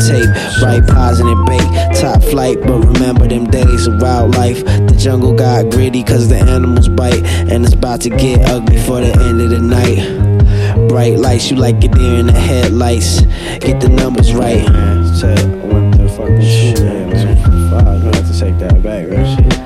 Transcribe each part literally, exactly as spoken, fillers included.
tape. Right positive bait, top flight, but remember them days of wildlife. The jungle got gritty cause the animals bite, and it's about to get ugly for the end of the night. Bright lights, you like it there in the headlights. Get the numbers right. Say, I went to fucking shit, man. Five, I have to take that back, right? Shit.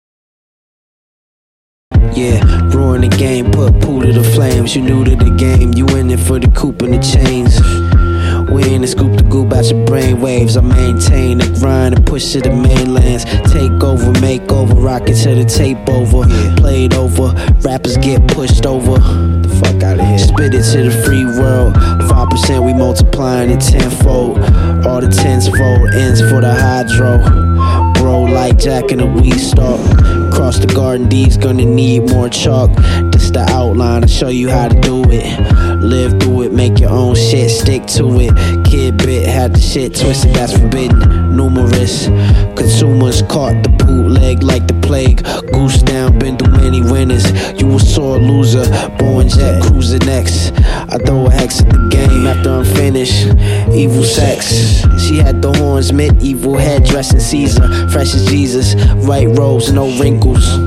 Yeah, ruin the game, put pool to the flames. You new to the game, you in it for the coupe and the chains. We in the scoop the goop out your brain waves. I maintain the grind and push to the mainlands. Take over, make over, rock it to the tape over. Played over, rappers get pushed over. The fuck out of here. Spit it to the free world. Five percent we multiplying it tenfold. All the tens fold ends for the hydro. Bro like Jack in a weed stalk. Cross the garden, D's gonna need more chalk. This the outline, I'll show you how to do it. Live through it, make your own shit, stick to it. Kid bit, had the shit twisted, that's forbidden. Numerous consumers caught the bootleg like the plague. Goose down, been through many winners. You a sore loser, Boeing jet cruising next. I throw a hex at the game after I'm finished. Evil sex, she had the horns, medieval head dressing Caesar. Fresh as Jesus, white robes, no wrinkles.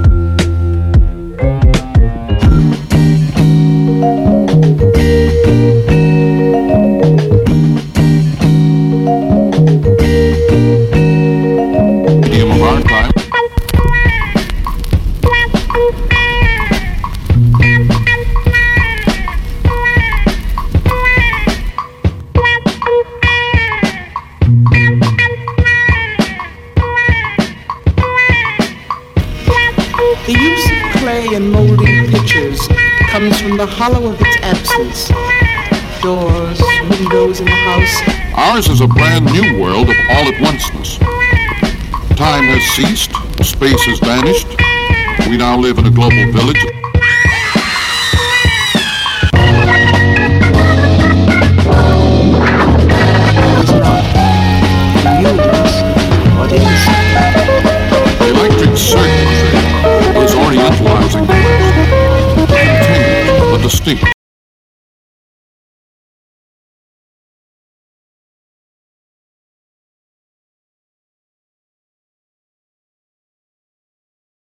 The use of clay in molding pictures comes from the hollow of its absence. Doors, windows in the house. Ours is a brand new world of all at onceness. Time has ceased, space has vanished. We now live in a global village. It's not unions. What is? The electric circuitry is orientalizing the West. Continued but distinct.